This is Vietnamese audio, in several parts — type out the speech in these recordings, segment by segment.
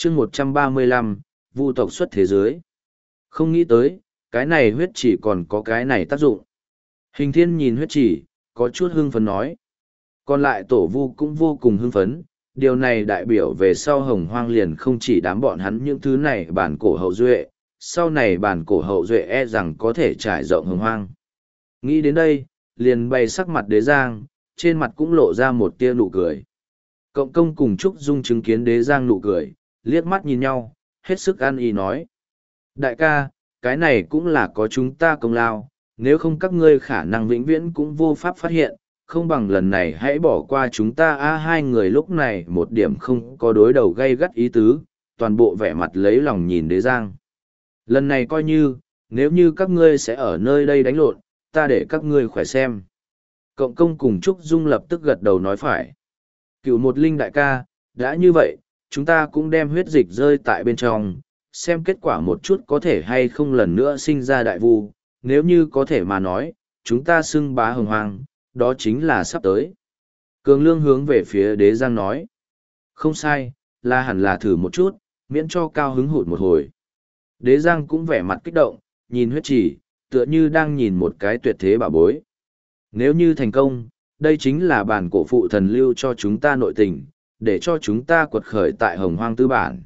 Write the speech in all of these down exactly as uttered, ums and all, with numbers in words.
chương một trăm ba mươi lăm, vu tộc xuất thế giới. Không nghĩ tới, cái này huyết chỉ còn có cái này tác dụng. Hình thiên nhìn huyết chỉ, có chút hưng phấn nói. Còn lại tổ vu cũng vô cùng hưng phấn, điều này đại biểu về sau hồng hoang liền không chỉ đám bọn hắn những thứ này bản cổ hậu duệ, sau này bản cổ hậu duệ e rằng có thể trải rộng hồng hoang. Nghĩ đến đây, liền bày sắc mặt đế giang, trên mặt cũng lộ ra một tia nụ cười. Cộng công cùng Trúc Dung chứng kiến đế giang nụ cười, liếc mắt nhìn nhau, hết sức ăn ý nói. Đại ca, cái này cũng là có chúng ta công lao, nếu không các ngươi khả năng vĩnh viễn cũng vô pháp phát hiện, không bằng lần này hãy bỏ qua chúng ta a hai người lúc này một điểm không có đối đầu gây gắt ý tứ, toàn bộ vẻ mặt lấy lòng nhìn đế giang. Lần này coi như, nếu như các ngươi sẽ ở nơi đây đánh lộn, ta để các ngươi khỏe xem. Cộng công cùng Trúc Dung lập tức gật đầu nói phải. Cựu một linh đại ca, đã như vậy, chúng ta cũng đem huyết dịch rơi tại bên trong, xem kết quả một chút có thể hay không lần nữa sinh ra đại vu, nếu như có thể mà nói, chúng ta xưng bá hồng hoang, đó chính là sắp tới. Cường Lương hướng về phía đế giang nói. Không sai, là hẳn là thử một chút, miễn cho cao hứng hụt một hồi. Đế giang cũng vẻ mặt kích động, nhìn huyết chỉ, tựa như đang nhìn một cái tuyệt thế bảo bối. Nếu như thành công, đây chính là bản cổ phụ thần lưu cho chúng ta nội tình, để cho chúng ta quật khởi tại hồng hoang tư bản.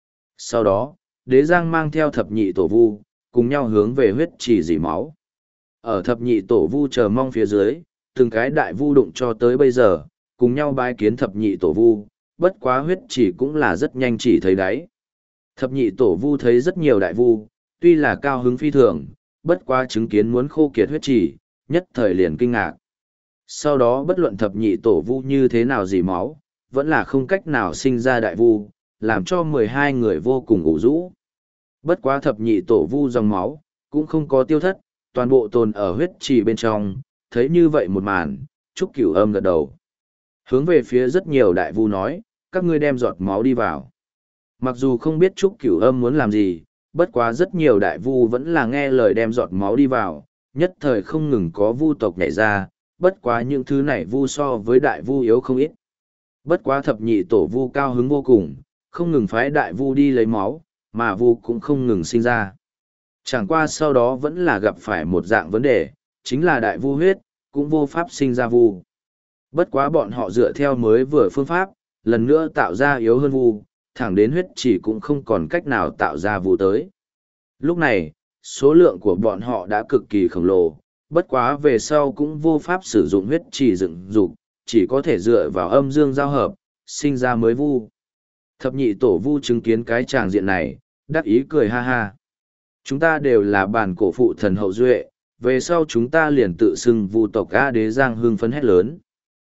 Sau đó, đế giang mang theo thập nhị tổ vu, cùng nhau hướng về huyết chỉ dỉ máu. Ở thập nhị tổ vu chờ mong phía dưới, từng cái đại vu đụng cho tới bây giờ, cùng nhau bái kiến thập nhị tổ vu, bất quá huyết chỉ cũng là rất nhanh chỉ thấy đáy. Thập nhị tổ vu thấy rất nhiều đại vu, tuy là cao hứng phi thường, bất quá chứng kiến muốn khô kiệt huyết chỉ, nhất thời liền kinh ngạc. Sau đó bất luận thập nhị tổ vu như thế nào dỉ máu, vẫn là không cách nào sinh ra đại vu, làm cho mười hai người vô cùng ủ rũ. Bất quá thập nhị tổ vu dòng máu, cũng không có tiêu thất, toàn bộ tồn ở huyết trì bên trong, thấy như vậy một màn, Trúc Cửu Âm gật đầu. Hướng về phía rất nhiều đại vu nói, các ngươi đem giọt máu đi vào. Mặc dù không biết Trúc Cửu Âm muốn làm gì, bất quá rất nhiều đại vu vẫn là nghe lời đem giọt máu đi vào, nhất thời không ngừng có vu tộc nhảy ra, bất quá những thứ này vu so với đại vu yếu không ít. Bất quá thập nhị tổ vu cao hứng vô cùng, không ngừng phái đại vu đi lấy máu, mà vu cũng không ngừng sinh ra. Chẳng qua sau đó vẫn là gặp phải một dạng vấn đề, chính là đại vu huyết, cũng vô pháp sinh ra vu. Bất quá bọn họ dựa theo mới vừa phương pháp, lần nữa tạo ra yếu hơn vu, thẳng đến huyết chỉ cũng không còn cách nào tạo ra vu tới. Lúc này, số lượng của bọn họ đã cực kỳ khổng lồ, bất quá về sau cũng vô pháp sử dụng huyết chỉ dựng dục, chỉ có thể dựa vào âm dương giao hợp, sinh ra mới vu. Thập nhị tổ vu chứng kiến cái tràng diện này, đắc ý cười ha ha. Chúng ta đều là bản cổ phụ thần hậu duệ, về sau chúng ta liền tự xưng vu tộc A. Đế giang hưng phấn hét lớn.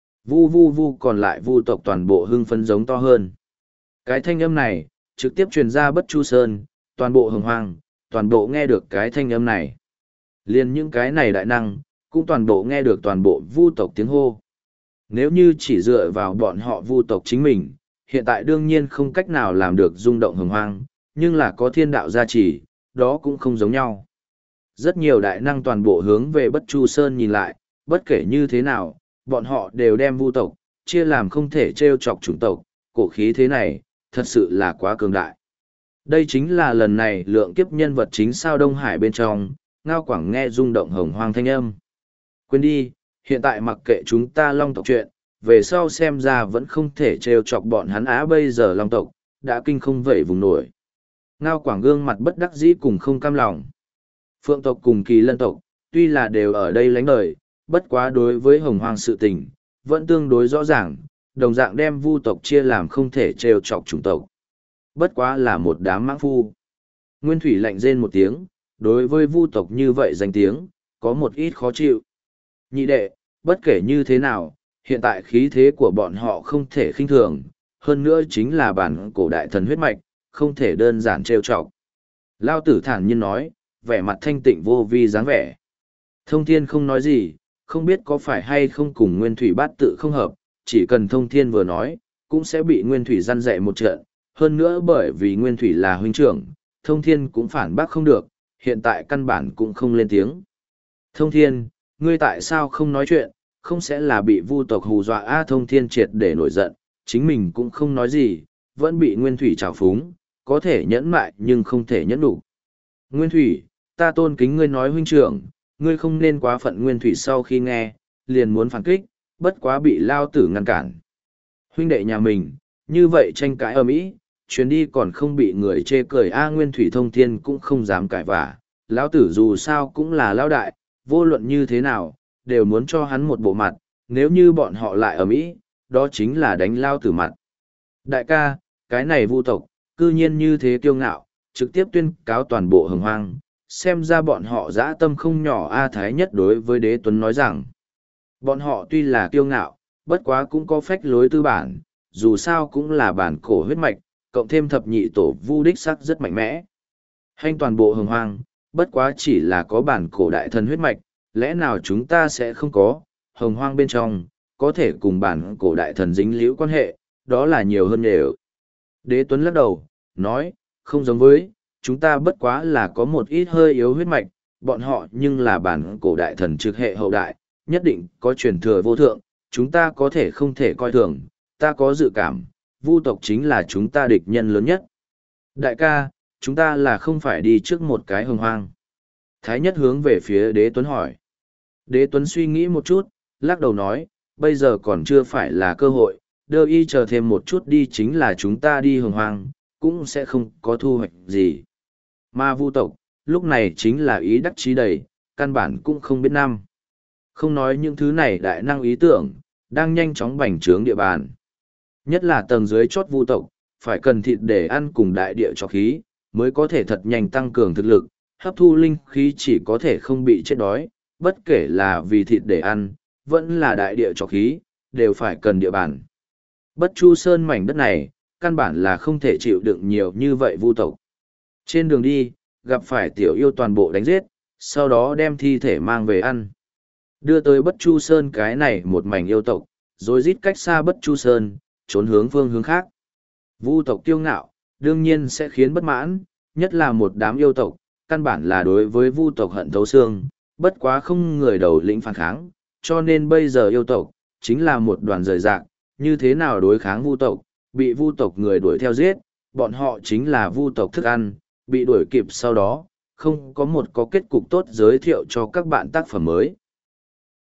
Vu vu vu còn lại vu tộc toàn bộ hưng phấn giống to hơn. Cái thanh âm này, trực tiếp truyền ra Bất Chu Sơn, toàn bộ hồng hoang, toàn bộ nghe được cái thanh âm này. Liên những cái này đại năng, cũng toàn bộ nghe được toàn bộ vu tộc tiếng hô. Nếu như chỉ dựa vào bọn họ vu tộc chính mình, hiện tại đương nhiên không cách nào làm được rung động hồng hoang, nhưng là có thiên đạo gia trì, đó cũng không giống nhau. Rất nhiều đại năng toàn bộ hướng về Bất Chu Sơn nhìn lại, bất kể như thế nào, bọn họ đều đem vu tộc, chia làm không thể trêu chọc chủng tộc, cổ khí thế này, thật sự là quá cường đại. Đây chính là lần này lượng kiếp nhân vật chính sao Đông Hải bên trong, Ngao Quảng nghe rung động hồng hoang thanh âm. Quên đi, hiện tại mặc kệ chúng ta long tộc chuyện, về sau xem ra vẫn không thể trêu chọc bọn hắn á bây giờ long tộc, đã kinh không vậy vùng nổi. Ngao Quảng gương mặt bất đắc dĩ cùng không cam lòng. Phượng tộc cùng Kỳ Lân tộc, tuy là đều ở đây lánh đời, bất quá đối với hồng hoang sự tình, vẫn tương đối rõ ràng, đồng dạng đem vu tộc chia làm không thể trêu chọc chủng tộc. Bất quá là một đám mãng phu. Nguyên Thủy lạnh rên một tiếng, đối với vu tộc như vậy danh tiếng, có một ít khó chịu. Nhị đệ, bất kể như thế nào, hiện tại khí thế của bọn họ không thể khinh thường, hơn nữa chính là bản cổ đại thần huyết mạch, không thể đơn giản trêu chọc. Lao tử thản nhiên nói, vẻ mặt thanh tịnh vô vi dáng vẻ. Thông thiên không nói gì, không biết có phải hay không cùng Nguyên Thủy bát tự không hợp, chỉ cần thông thiên vừa nói, cũng sẽ bị Nguyên Thủy răn dạy một trận. Hơn nữa bởi vì Nguyên Thủy là huynh trưởng, thông thiên cũng phản bác không được, hiện tại căn bản cũng không lên tiếng. Thông thiên, ngươi tại sao không nói chuyện, không sẽ là bị vu tộc hù dọa a? Thông thiên triệt để nổi giận, chính mình cũng không nói gì, vẫn bị Nguyên Thủy trào phúng, có thể nhẫn mại nhưng không thể nhẫn đủ. Nguyên Thủy, ta tôn kính ngươi nói huynh trưởng, ngươi không nên quá phận. Nguyên Thủy sau khi nghe, liền muốn phản kích, bất quá bị Lao Tử ngăn cản. Huynh đệ nhà mình, như vậy tranh cãi ầm ĩ, chuyến đi còn không bị người chê cười. A Nguyên Thủy thông thiên cũng không dám cãi vả, Lão Tử dù sao cũng là Lão Đại, vô luận như thế nào, đều muốn cho hắn một bộ mặt, nếu như bọn họ lại ầm ĩ, đó chính là đánh Lao Tử mặt. Đại ca, cái này Vu tộc, cư nhiên như thế kiêu ngạo, trực tiếp tuyên cáo toàn bộ Hồng Hoang, xem ra bọn họ dã tâm không nhỏ. A Thái Nhất đối với Đế Tuấn nói rằng, bọn họ tuy là kiêu ngạo, bất quá cũng có phách lối tư bản, dù sao cũng là bản cổ huyết mạch, cộng thêm thập nhị tổ Vu đích sắc rất mạnh mẽ. Hành toàn bộ Hồng Hoang, bất quá chỉ là có bản cổ đại thần huyết mạch, lẽ nào chúng ta sẽ không có, Hồng Hoang bên trong, có thể cùng bản cổ đại thần dính liễu quan hệ, đó là nhiều hơn đều. Đế Tuấn lắc đầu, nói, không giống với, chúng ta bất quá là có một ít hơi yếu huyết mạch, bọn họ nhưng là bản cổ đại thần trực hệ hậu đại, nhất định có truyền thừa vô thượng, chúng ta có thể không thể coi thường, ta có dự cảm, Vu tộc chính là chúng ta địch nhân lớn nhất. Đại ca, chúng ta là không phải đi trước một cái Hồng Hoang. Thái Nhất hướng về phía Đế Tuấn hỏi. Đế Tuấn suy nghĩ một chút, lắc đầu nói, bây giờ còn chưa phải là cơ hội, đơ y chờ thêm một chút đi, chính là chúng ta đi Hồng Hoang, cũng sẽ không có thu hoạch gì. Mà Vu tộc, lúc này chính là ý đắc chí đầy, căn bản cũng không biết năm. Không nói những thứ này đại năng ý tưởng, đang nhanh chóng bành trướng địa bàn. Nhất là tầng dưới chót Vu tộc, phải cần thịt để ăn cùng đại địa cho khí, mới có thể thật nhanh tăng cường thực lực, hấp thu linh khí chỉ có thể không bị chết đói, bất kể là vì thịt để ăn, vẫn là đại địa cho khí, đều phải cần địa bàn. Bất Chu Sơn mảnh đất này, căn bản là không thể chịu đựng nhiều như vậy Vu tộc. Trên đường đi, gặp phải tiểu yêu toàn bộ đánh giết, sau đó đem thi thể mang về ăn. Đưa tới Bất Chu Sơn cái này một mảnh yêu tộc, rồi rít cách xa Bất Chu Sơn, trốn hướng phương hướng khác. Vu tộc kiêu ngạo, đương nhiên sẽ khiến bất mãn, nhất là một đám yêu tộc, căn bản là đối với Vu tộc hận thấu xương, bất quá không người đầu lĩnh phản kháng, cho nên bây giờ yêu tộc chính là một đoàn rời rạc, như thế nào đối kháng Vu tộc, bị Vu tộc người đuổi theo giết, bọn họ chính là Vu tộc thức ăn, bị đuổi kịp sau đó, không có một có kết cục tốt giới thiệu cho các bạn tác phẩm mới.